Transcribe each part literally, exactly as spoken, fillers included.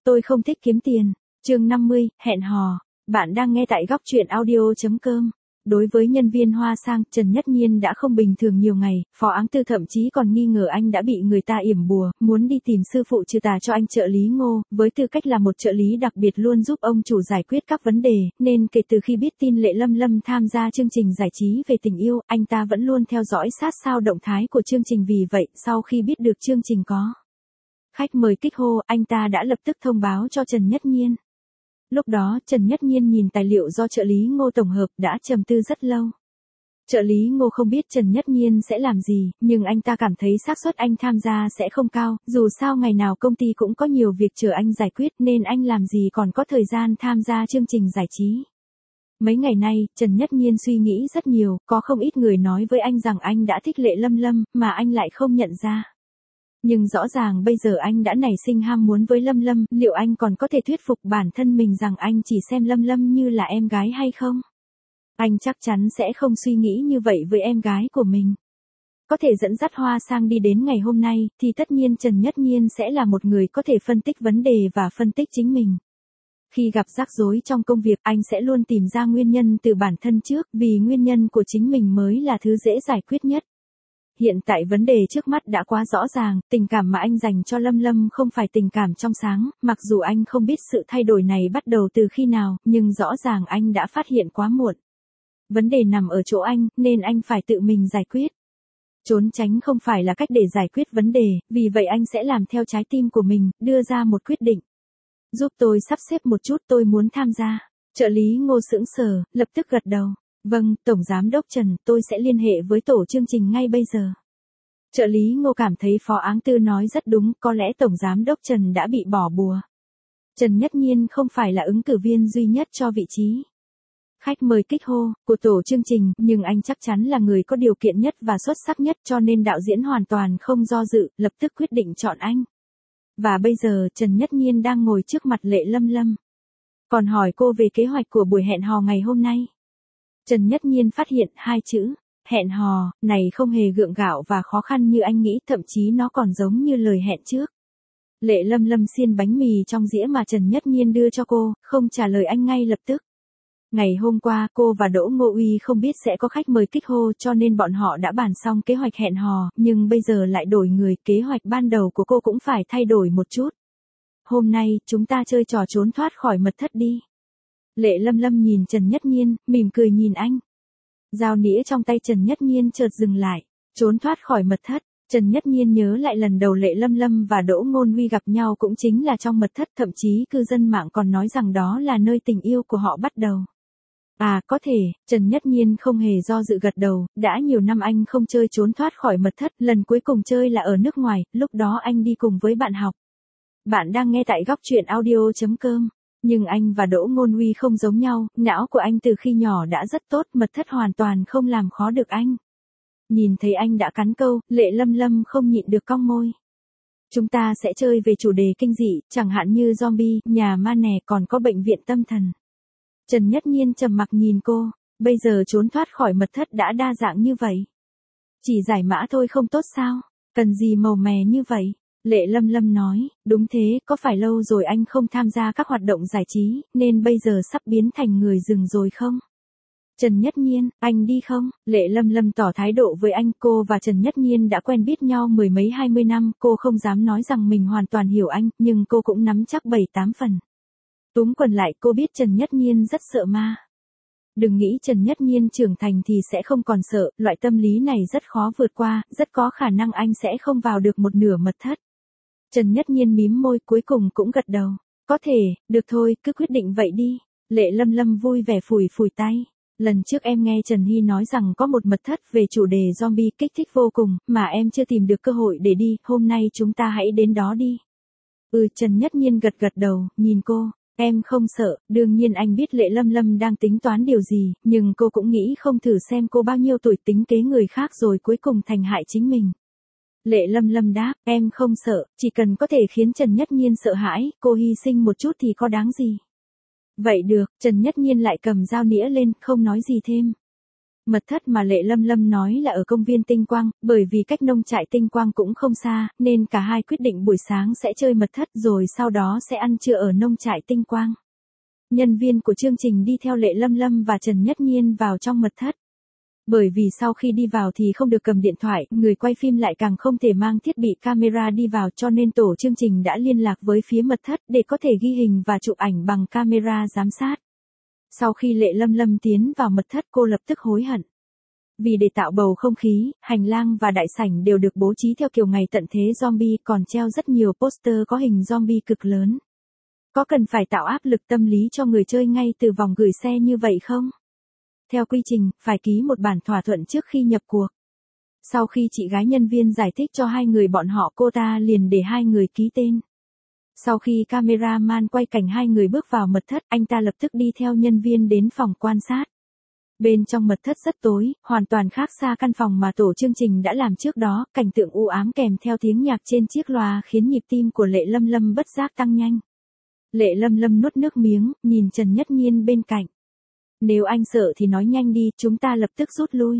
Tôi không thích kiếm tiền. Chương năm mươi, hẹn hò. Bạn đang nghe tại góc truyện audio chấm com. Đối với nhân viên Hoa Sang, Trần Nhất Nhiên đã không bình thường nhiều ngày, Phó Áng Tư thậm chí còn nghi ngờ anh đã bị người ta yểm bùa, muốn đi tìm sư phụ trừ tà cho anh trợ lý Ngô, với tư cách là một trợ lý đặc biệt luôn giúp ông chủ giải quyết các vấn đề, nên kể từ khi biết tin Lệ Lâm Lâm tham gia chương trình giải trí về tình yêu, anh ta vẫn luôn theo dõi sát sao động thái của chương trình. Vì vậy, sau khi biết được chương trình có khách mời kích hô, anh ta đã lập tức thông báo cho Trần Nhất Nhiên. Lúc đó, Trần Nhất Nhiên nhìn tài liệu do trợ lý Ngô tổng hợp đã trầm tư rất lâu. Trợ lý Ngô không biết Trần Nhất Nhiên sẽ làm gì, nhưng anh ta cảm thấy xác suất anh tham gia sẽ không cao, dù sao ngày nào công ty cũng có nhiều việc chờ anh giải quyết nên anh làm gì còn có thời gian tham gia chương trình giải trí. Mấy ngày nay, Trần Nhất Nhiên suy nghĩ rất nhiều, có không ít người nói với anh rằng anh đã thích Lệ Lâm Lâm, mà anh lại không nhận ra. Nhưng rõ ràng bây giờ anh đã nảy sinh ham muốn với Lâm Lâm, liệu anh còn có thể thuyết phục bản thân mình rằng anh chỉ xem Lâm Lâm như là em gái hay không? Anh chắc chắn sẽ không suy nghĩ như vậy với em gái của mình. Có thể dẫn dắt Hoa Sang đi đến ngày hôm nay, thì tất nhiên Trần Nhất Nhiên sẽ là một người có thể phân tích vấn đề và phân tích chính mình. Khi gặp rắc rối trong công việc, anh sẽ luôn tìm ra nguyên nhân từ bản thân trước, vì nguyên nhân của chính mình mới là thứ dễ giải quyết nhất. Hiện tại vấn đề trước mắt đã quá rõ ràng, tình cảm mà anh dành cho Lâm Lâm không phải tình cảm trong sáng, mặc dù anh không biết sự thay đổi này bắt đầu từ khi nào, nhưng rõ ràng anh đã phát hiện quá muộn. Vấn đề nằm ở chỗ anh, nên anh phải tự mình giải quyết. Trốn tránh không phải là cách để giải quyết vấn đề, vì vậy anh sẽ làm theo trái tim của mình, đưa ra một quyết định. Giúp tôi sắp xếp một chút, tôi muốn tham gia. Trợ lý Ngô sững sờ, lập tức gật đầu. Vâng, Tổng Giám đốc Trần, tôi sẽ liên hệ với tổ chương trình ngay bây giờ. Trợ lý Ngô cảm thấy Phó Áng Tư nói rất đúng, có lẽ Tổng Giám đốc Trần đã bị bỏ bùa. Trần Nhất Nhiên không phải là ứng cử viên duy nhất cho vị trí khách mời kích hô của tổ chương trình, nhưng anh chắc chắn là người có điều kiện nhất và xuất sắc nhất, cho nên đạo diễn hoàn toàn không do dự, lập tức quyết định chọn anh. Và bây giờ Trần Nhất Nhiên đang ngồi trước mặt Lệ Lâm Lâm. Còn hỏi cô về kế hoạch của buổi hẹn hò ngày hôm nay. Trần Nhất Nhiên phát hiện hai chữ, hẹn hò, này không hề gượng gạo và khó khăn như anh nghĩ, thậm chí nó còn giống như lời hẹn trước. Lệ Lâm Lâm xiên bánh mì trong dĩa mà Trần Nhất Nhiên đưa cho cô, không trả lời anh ngay lập tức. Ngày hôm qua, cô và Đỗ Ngô Uy không biết sẽ có khách mời kích hô cho nên bọn họ đã bàn xong kế hoạch hẹn hò, nhưng bây giờ lại đổi người, kế hoạch ban đầu của cô cũng phải thay đổi một chút. Hôm nay, chúng ta chơi trò trốn thoát khỏi mật thất đi. Lệ Lâm Lâm nhìn Trần Nhất Nhiên, mỉm cười nhìn anh. Dao nĩa trong tay Trần Nhất Nhiên chợt dừng lại. Trốn thoát khỏi mật thất. Trần Nhất Nhiên nhớ lại lần đầu Lệ Lâm Lâm và Đỗ Ngôn Huy gặp nhau cũng chính là trong mật thất, thậm chí cư dân mạng còn nói rằng đó là nơi tình yêu của họ bắt đầu. À, có thể, Trần Nhất Nhiên không hề do dự gật đầu, đã nhiều năm anh không chơi trốn thoát khỏi mật thất, lần cuối cùng chơi là ở nước ngoài, lúc đó anh đi cùng với bạn học. Bạn đang nghe tại góc truyện audio chấm com. Nhưng anh và Đỗ Ngôn Huy không giống nhau, não của anh từ khi nhỏ đã rất tốt, mật thất hoàn toàn không làm khó được anh. Nhìn thấy anh đã cắn câu, Lệ Lâm Lâm không nhịn được cong môi. Chúng ta sẽ chơi về chủ đề kinh dị, chẳng hạn như zombie, nhà ma nè, còn có bệnh viện tâm thần. Trần Nhất Nhiên trầm mặc nhìn cô, bây giờ trốn thoát khỏi mật thất đã đa dạng như vậy. Chỉ giải mã thôi không tốt sao, cần gì màu mè như vậy? Lệ Lâm Lâm nói, đúng thế, có phải lâu rồi anh không tham gia các hoạt động giải trí, nên bây giờ sắp biến thành người rừng rồi không? Trần Nhất Nhiên, anh đi không? Lệ Lâm Lâm tỏ thái độ với anh, cô và Trần Nhất Nhiên đã quen biết nhau mười mấy hai mươi năm, cô không dám nói rằng mình hoàn toàn hiểu anh, nhưng cô cũng nắm chắc bảy tám phần. Túm quần lại, cô biết Trần Nhất Nhiên rất sợ ma. Đừng nghĩ Trần Nhất Nhiên trưởng thành thì sẽ không còn sợ, loại tâm lý này rất khó vượt qua, rất có khả năng anh sẽ không vào được một nửa mật thất. Trần Nhất Nhiên mím môi, cuối cùng cũng gật đầu. Có thể, được thôi, cứ quyết định vậy đi. Lệ Lâm Lâm vui vẻ phủi phủi tay. Lần trước em nghe Trần Hy nói rằng có một mật thất về chủ đề zombie kích thích vô cùng, mà em chưa tìm được cơ hội để đi, hôm nay chúng ta hãy đến đó đi. Ừ, Trần Nhất Nhiên gật gật đầu, nhìn cô. Em không sợ, đương nhiên anh biết Lệ Lâm Lâm đang tính toán điều gì, nhưng cô cũng nghĩ không thử xem cô bao nhiêu tuổi tính kế người khác rồi cuối cùng thành hại chính mình. Lệ Lâm Lâm đáp, em không sợ, chỉ cần có thể khiến Trần Nhất Nhiên sợ hãi, cô hy sinh một chút thì có đáng gì. Vậy được, Trần Nhất Nhiên lại cầm dao nĩa lên, không nói gì thêm. Mật thất mà Lệ Lâm Lâm nói là ở công viên Tinh Quang, bởi vì cách nông trại Tinh Quang cũng không xa, nên cả hai quyết định buổi sáng sẽ chơi mật thất rồi sau đó sẽ ăn trưa ở nông trại Tinh Quang. Nhân viên của chương trình đi theo Lệ Lâm Lâm và Trần Nhất Nhiên vào trong mật thất. Bởi vì sau khi đi vào thì không được cầm điện thoại, người quay phim lại càng không thể mang thiết bị camera đi vào cho nên tổ chương trình đã liên lạc với phía mật thất để có thể ghi hình và chụp ảnh bằng camera giám sát. Sau khi Lệ Lâm Lâm tiến vào mật thất cô lập tức hối hận. Vì để tạo bầu không khí, hành lang và đại sảnh đều được bố trí theo kiểu ngày tận thế zombie còn treo rất nhiều poster có hình zombie cực lớn. Có cần phải tạo áp lực tâm lý cho người chơi ngay từ vòng gửi xe như vậy không? Theo quy trình, phải ký một bản thỏa thuận trước khi nhập cuộc. Sau khi chị gái nhân viên giải thích cho hai người bọn họ cô ta liền để hai người ký tên. Sau khi cameraman quay cảnh hai người bước vào mật thất, anh ta lập tức đi theo nhân viên đến phòng quan sát. Bên trong mật thất rất tối, hoàn toàn khác xa căn phòng mà tổ chương trình đã làm trước đó, cảnh tượng u ám kèm theo tiếng nhạc trên chiếc loa khiến nhịp tim của Lệ Lâm Lâm bất giác tăng nhanh. Lệ Lâm Lâm nuốt nước miếng, nhìn Trần Nhất Nhiên bên cạnh. Nếu anh sợ thì nói nhanh đi, chúng ta lập tức rút lui.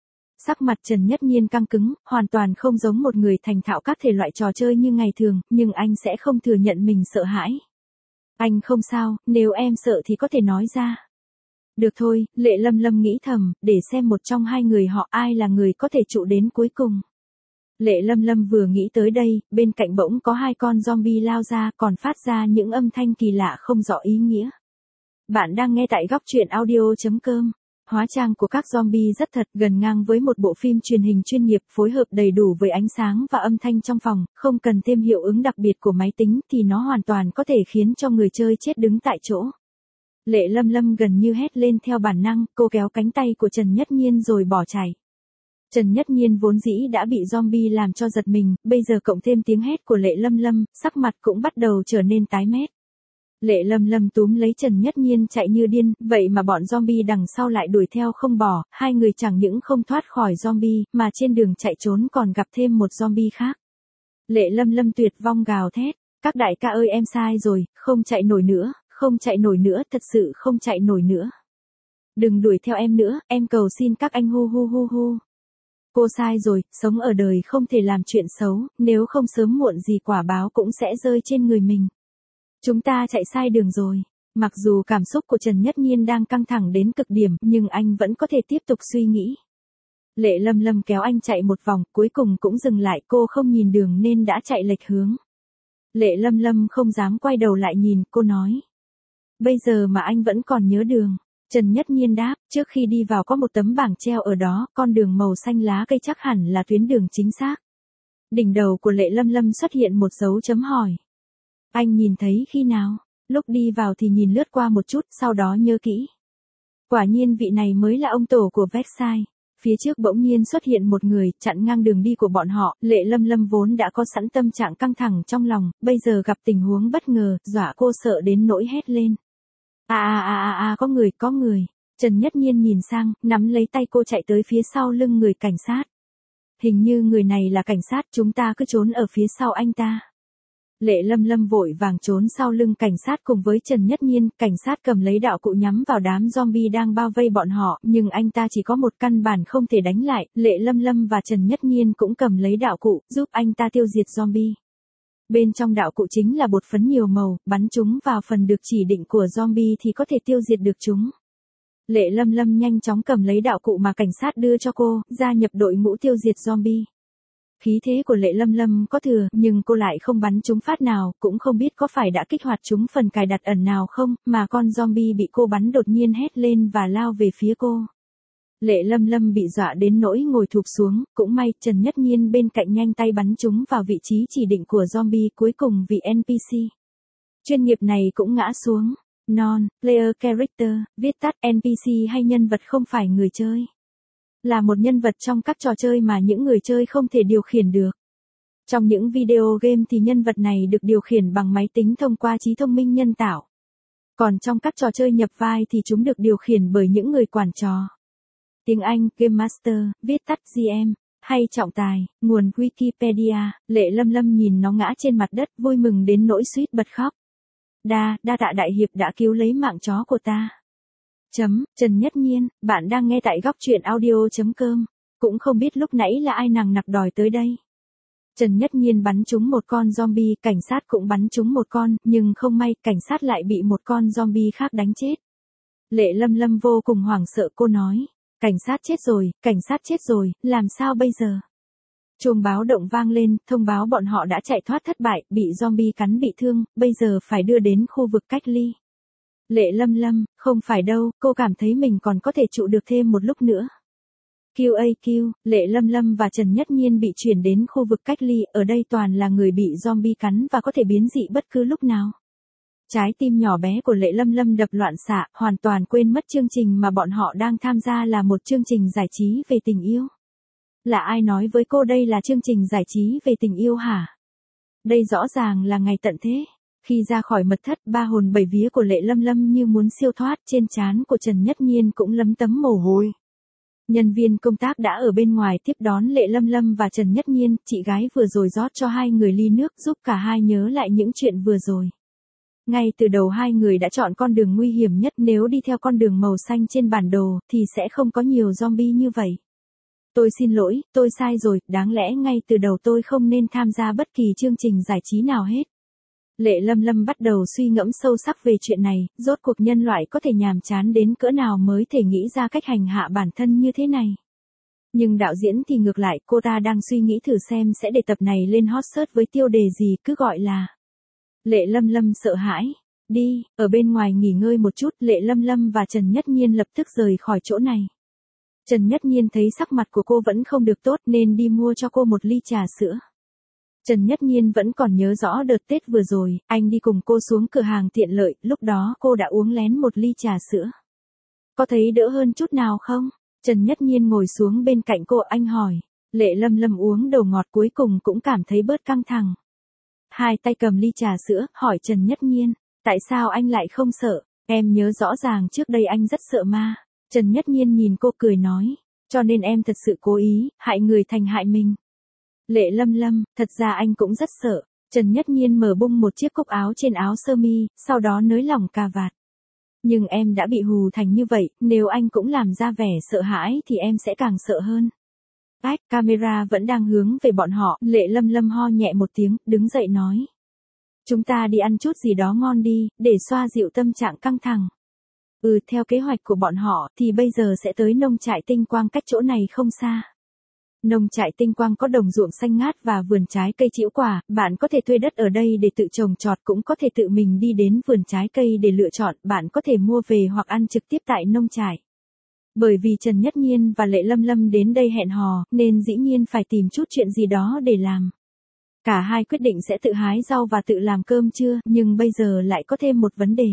Sắc mặt Trần Nhất Nhiên căng cứng, hoàn toàn không giống một người thành thạo các thể loại trò chơi như ngày thường, nhưng anh sẽ không thừa nhận mình sợ hãi. Anh không sao, nếu em sợ thì có thể nói ra. Được thôi, Lệ Lâm Lâm nghĩ thầm, để xem một trong hai người họ ai là người có thể trụ đến cuối cùng. Lệ Lâm Lâm vừa nghĩ tới đây, bên cạnh bỗng có hai con zombie lao ra còn phát ra những âm thanh kỳ lạ không rõ ý nghĩa. Bạn đang nghe tại góc truyện audio chấm com. Hóa trang của các zombie rất thật, gần ngang với một bộ phim truyền hình chuyên nghiệp, phối hợp đầy đủ với ánh sáng và âm thanh trong phòng, không cần thêm hiệu ứng đặc biệt của máy tính thì nó hoàn toàn có thể khiến cho người chơi chết đứng tại chỗ. Lệ Lâm Lâm gần như hét lên theo bản năng, cô kéo cánh tay của Trần Nhất Nhiên rồi bỏ chạy. Trần Nhất Nhiên vốn dĩ đã bị zombie làm cho giật mình, bây giờ cộng thêm tiếng hét của Lệ Lâm Lâm, sắc mặt cũng bắt đầu trở nên tái mét. Lệ Lâm Lâm túm lấy Trần Nhất Nhiên chạy như điên, vậy mà bọn zombie đằng sau lại đuổi theo không bỏ, hai người chẳng những không thoát khỏi zombie, mà trên đường chạy trốn còn gặp thêm một zombie khác. Lệ Lâm Lâm tuyệt vong gào thét, các đại ca ơi em sai rồi, không chạy nổi nữa, không chạy nổi nữa, thật sự không chạy nổi nữa. Đừng đuổi theo em nữa, em cầu xin các anh hu hu hu hu. Cô sai rồi, sống ở đời không thể làm chuyện xấu, nếu không sớm muộn gì quả báo cũng sẽ rơi trên người mình. Chúng ta chạy sai đường rồi. Mặc dù cảm xúc của Trần Nhất Nhiên đang căng thẳng đến cực điểm, nhưng anh vẫn có thể tiếp tục suy nghĩ. Lệ Lâm Lâm kéo anh chạy một vòng, cuối cùng cũng dừng lại, cô không nhìn đường nên đã chạy lệch hướng. Lệ Lâm Lâm không dám quay đầu lại nhìn, cô nói. Bây giờ mà anh vẫn còn nhớ đường. Trần Nhất Nhiên đáp, trước khi đi vào có một tấm bảng treo ở đó, con đường màu xanh lá cây chắc hẳn là tuyến đường chính xác. Đỉnh đầu của Lệ Lâm Lâm xuất hiện một dấu chấm hỏi. Anh nhìn thấy khi nào? Lúc đi vào thì nhìn lướt qua một chút, sau đó nhớ kỹ. Quả nhiên vị này mới là ông tổ của Versailles. Phía trước bỗng nhiên xuất hiện một người, chặn ngang đường đi của bọn họ, Lệ Lâm Lâm vốn đã có sẵn tâm trạng căng thẳng trong lòng, bây giờ gặp tình huống bất ngờ, dọa cô sợ đến nỗi hét lên. À à à à à có người, có người. Trần Nhất Nhiên nhìn sang, nắm lấy tay cô chạy tới phía sau lưng người cảnh sát. Hình như người này là cảnh sát, chúng ta cứ trốn ở phía sau anh ta. Lệ Lâm Lâm vội vàng trốn sau lưng cảnh sát cùng với Trần Nhất Nhiên, cảnh sát cầm lấy đạo cụ nhắm vào đám zombie đang bao vây bọn họ, nhưng anh ta chỉ có một căn bản không thể đánh lại, Lệ Lâm Lâm và Trần Nhất Nhiên cũng cầm lấy đạo cụ, giúp anh ta tiêu diệt zombie. Bên trong đạo cụ chính là bột phấn nhiều màu, bắn chúng vào phần được chỉ định của zombie thì có thể tiêu diệt được chúng. Lệ Lâm Lâm nhanh chóng cầm lấy đạo cụ mà cảnh sát đưa cho cô, gia nhập đội ngũ tiêu diệt zombie. Khí thế của Lệ Lâm Lâm có thừa, nhưng cô lại không bắn trúng phát nào, cũng không biết có phải đã kích hoạt chúng phần cài đặt ẩn nào không, mà con zombie bị cô bắn đột nhiên hét lên và lao về phía cô. Lệ Lâm Lâm bị dọa đến nỗi ngồi thụp xuống, cũng may Trần Nhất Nhiên bên cạnh nhanh tay bắn chúng vào vị trí chỉ định của zombie, cuối cùng vị en pê xê chuyên nghiệp này cũng ngã xuống. Non-player character, viết tắt en pê xê hay nhân vật không phải người chơi. Là một nhân vật trong các trò chơi mà những người chơi không thể điều khiển được. Trong những video game thì nhân vật này được điều khiển bằng máy tính thông qua trí thông minh nhân tạo. Còn trong các trò chơi nhập vai thì chúng được điều khiển bởi những người quản trò. Tiếng Anh, Game Master, viết tắt giê em, hay trọng tài, nguồn Wikipedia. Lệ Lâm Lâm nhìn nó ngã trên mặt đất, vui mừng đến nỗi suýt bật khóc. Đa, đa tạ đại hiệp đã cứu lấy mạng chó của ta. Chấm, Trần Nhất Nhiên, bạn đang nghe tại góc truyện audio.com. Cũng không biết lúc nãy là ai nằng nặc đòi tới đây. Trần Nhất Nhiên bắn trúng một con zombie, cảnh sát cũng bắn trúng một con, nhưng không may, cảnh sát lại bị một con zombie khác đánh chết. Lệ Lâm Lâm vô cùng hoảng sợ, cô nói, cảnh sát chết rồi, cảnh sát chết rồi, làm sao bây giờ? Chuông báo động vang lên, thông báo bọn họ đã chạy thoát thất bại, bị zombie cắn bị thương, bây giờ phải đưa đến khu vực cách ly. Lệ Lâm Lâm, không phải đâu, cô cảm thấy mình còn có thể trụ được thêm một lúc nữa. quy a quy, Lệ Lâm Lâm và Trần Nhất Nhiên bị chuyển đến khu vực cách ly, ở đây toàn là người bị zombie cắn và có thể biến dị bất cứ lúc nào. Trái tim nhỏ bé của Lệ Lâm Lâm đập loạn xạ, hoàn toàn quên mất chương trình mà bọn họ đang tham gia là một chương trình giải trí về tình yêu. Là ai nói với cô đây là chương trình giải trí về tình yêu hả? Đây rõ ràng là ngày tận thế. Khi ra khỏi mật thất, ba hồn bảy vía của Lệ Lâm Lâm như muốn siêu thoát, trên trán của Trần Nhất Nhiên cũng lấm tấm mồ hôi. Nhân viên công tác đã ở bên ngoài tiếp đón Lệ Lâm Lâm và Trần Nhất Nhiên, chị gái vừa rồi rót cho hai người ly nước giúp cả hai nhớ lại những chuyện vừa rồi. Ngay từ đầu hai người đã chọn con đường nguy hiểm nhất, nếu đi theo con đường màu xanh trên bản đồ thì sẽ không có nhiều zombie như vậy. Tôi xin lỗi, tôi sai rồi, đáng lẽ ngay từ đầu tôi không nên tham gia bất kỳ chương trình giải trí nào hết. Lệ Lâm Lâm bắt đầu suy ngẫm sâu sắc về chuyện này, rốt cuộc nhân loại có thể nhàm chán đến cỡ nào mới thể nghĩ ra cách hành hạ bản thân như thế này. Nhưng đạo diễn thì ngược lại, cô ta đang suy nghĩ thử xem sẽ để tập này lên hot search với tiêu đề gì, cứ gọi là Lệ Lâm Lâm sợ hãi. Đi, ở bên ngoài nghỉ ngơi một chút, Lệ Lâm Lâm và Trần Nhất Nhiên lập tức rời khỏi chỗ này. Trần Nhất Nhiên thấy sắc mặt của cô vẫn không được tốt nên đi mua cho cô một ly trà sữa. Trần Nhất Nhiên vẫn còn nhớ rõ đợt Tết vừa rồi, anh đi cùng cô xuống cửa hàng tiện lợi, lúc đó cô đã uống lén một ly trà sữa. Có thấy đỡ hơn chút nào không? Trần Nhất Nhiên ngồi xuống bên cạnh cô, anh hỏi. Lệ Lâm Lâm uống đồ ngọt cuối cùng cũng cảm thấy bớt căng thẳng. Hai tay cầm ly trà sữa, hỏi Trần Nhất Nhiên, tại sao anh lại không sợ? Em nhớ rõ ràng trước đây anh rất sợ ma. Trần Nhất Nhiên nhìn cô cười nói, cho nên em thật sự cố ý, hại người thành hại mình. Lệ Lâm Lâm, thật ra anh cũng rất sợ. Trần Nhất Nhiên mở bung một chiếc cúc áo trên áo sơ mi, sau đó nới lỏng cà vạt. Nhưng em đã bị hù thành như vậy, nếu anh cũng làm ra vẻ sợ hãi thì em sẽ càng sợ hơn. Ách, camera vẫn đang hướng về bọn họ, Lệ Lâm Lâm ho nhẹ một tiếng, đứng dậy nói. Chúng ta đi ăn chút gì đó ngon đi, để xoa dịu tâm trạng căng thẳng. Ừ, theo kế hoạch của bọn họ thì bây giờ sẽ tới nông trại Tinh Quang cách chỗ này không xa. Nông trại Tinh Quang có đồng ruộng xanh ngát và vườn trái cây trĩu quả, bạn có thể thuê đất ở đây để tự trồng trọt, cũng có thể tự mình đi đến vườn trái cây để lựa chọn, bạn có thể mua về hoặc ăn trực tiếp tại nông trại. Bởi vì Trần Nhất Nhiên và Lệ Lâm Lâm đến đây hẹn hò, nên dĩ nhiên phải tìm chút chuyện gì đó để làm. Cả hai quyết định sẽ tự hái rau và tự làm cơm trưa, nhưng bây giờ lại có thêm một vấn đề.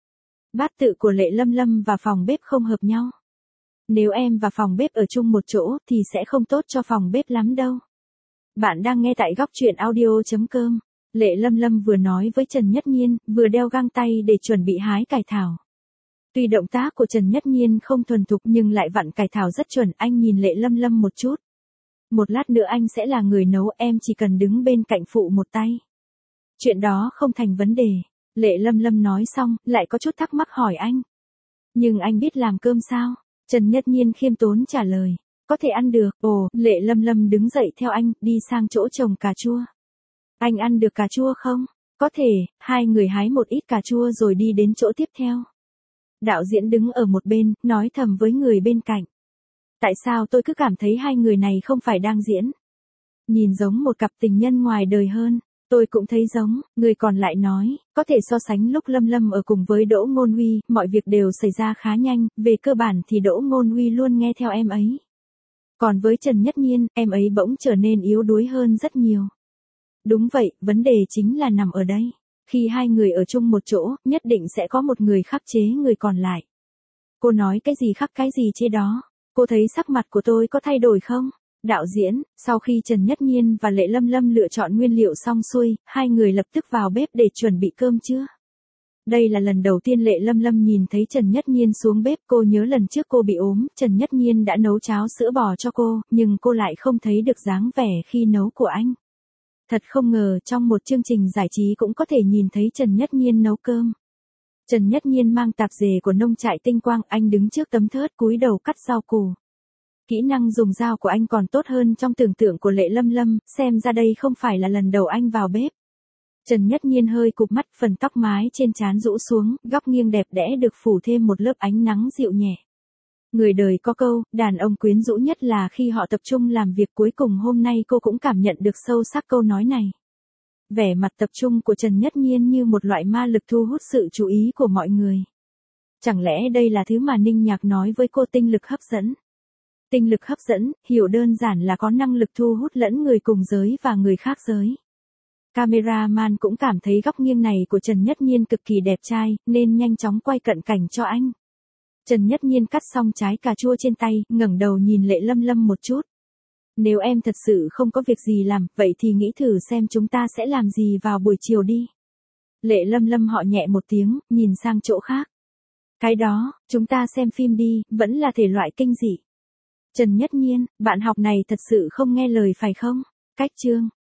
Bát tự của Lệ Lâm Lâm và phòng bếp không hợp nhau. Nếu em và phòng bếp ở chung một chỗ thì sẽ không tốt cho phòng bếp lắm đâu. Bạn đang nghe tại góc truyện audio.com. Lệ Lâm Lâm vừa nói với Trần Nhất Nhiên, vừa đeo găng tay để chuẩn bị hái cải thảo. Tuy động tác của Trần Nhất Nhiên không thuần thục nhưng lại vặn cải thảo rất chuẩn, anh nhìn Lệ Lâm Lâm một chút. Một lát nữa anh sẽ là người nấu, em chỉ cần đứng bên cạnh phụ một tay. Chuyện đó không thành vấn đề. Lệ Lâm Lâm nói xong, lại có chút thắc mắc hỏi anh. Nhưng anh biết làm cơm sao? Trần Nhất Nhiên khiêm tốn trả lời. Có thể ăn được. Ồ, Lệ Lâm Lâm đứng dậy theo anh, đi sang chỗ trồng cà chua. Anh ăn được cà chua không? Có thể, hai người hái một ít cà chua rồi đi đến chỗ tiếp theo. Đạo diễn đứng ở một bên, nói thầm với người bên cạnh. Tại sao tôi cứ cảm thấy hai người này không phải đang diễn? Nhìn giống một cặp tình nhân ngoài đời hơn. Tôi cũng thấy giống, người còn lại nói, có thể so sánh lúc Lâm Lâm ở cùng với Đỗ Ngôn Huy, mọi việc đều xảy ra khá nhanh, về cơ bản thì Đỗ Ngôn Huy luôn nghe theo em ấy. Còn với Trần Nhất Nhiên, em ấy bỗng trở nên yếu đuối hơn rất nhiều. Đúng vậy, vấn đề chính là nằm ở đây. Khi hai người ở chung một chỗ, nhất định sẽ có một người khắc chế người còn lại. Cô nói cái gì khắc cái gì chế đó, cô thấy sắc mặt của tôi có thay đổi không? Đạo diễn, sau khi Trần Nhất Nhiên và Lệ Lâm Lâm lựa chọn nguyên liệu xong xuôi, hai người lập tức vào bếp để chuẩn bị cơm trưa. Đây là lần đầu tiên Lệ Lâm Lâm nhìn thấy Trần Nhất Nhiên xuống bếp, cô nhớ lần trước cô bị ốm, Trần Nhất Nhiên đã nấu cháo sữa bò cho cô, nhưng cô lại không thấy được dáng vẻ khi nấu của anh. Thật không ngờ trong một chương trình giải trí cũng có thể nhìn thấy Trần Nhất Nhiên nấu cơm. Trần Nhất Nhiên mang tạp dề của nông trại Tinh Quang, anh đứng trước tấm thớt cúi đầu cắt rau củ. Kỹ năng dùng dao của anh còn tốt hơn trong tưởng tượng của Lệ Lâm Lâm, xem ra đây không phải là lần đầu anh vào bếp. Trần Nhất Nhiên hơi cụp mắt, phần tóc mái trên trán rũ xuống, góc nghiêng đẹp đẽ được phủ thêm một lớp ánh nắng dịu nhẹ. Người đời có câu, đàn ông quyến rũ nhất là khi họ tập trung làm việc, cuối cùng hôm nay cô cũng cảm nhận được sâu sắc câu nói này. Vẻ mặt tập trung của Trần Nhất Nhiên như một loại ma lực thu hút sự chú ý của mọi người. Chẳng lẽ đây là thứ mà Ninh Nhạc nói với cô, tinh lực hấp dẫn? Tinh lực hấp dẫn, hiểu đơn giản là có năng lực thu hút lẫn người cùng giới và người khác giới. Cameraman cũng cảm thấy góc nghiêng này của Trần Nhất Nhiên cực kỳ đẹp trai, nên nhanh chóng quay cận cảnh cho anh. Trần Nhất Nhiên cắt xong trái cà chua trên tay, ngẩng đầu nhìn Lệ Lâm Lâm một chút. Nếu em thật sự không có việc gì làm, vậy thì nghĩ thử xem chúng ta sẽ làm gì vào buổi chiều đi. Lệ Lâm Lâm họ nhẹ một tiếng, nhìn sang chỗ khác. Cái đó, chúng ta xem phim đi, vẫn là thể loại kinh dị. Trần Nhất Nhiên, bạn học này thật sự không nghe lời phải không? Cách chương.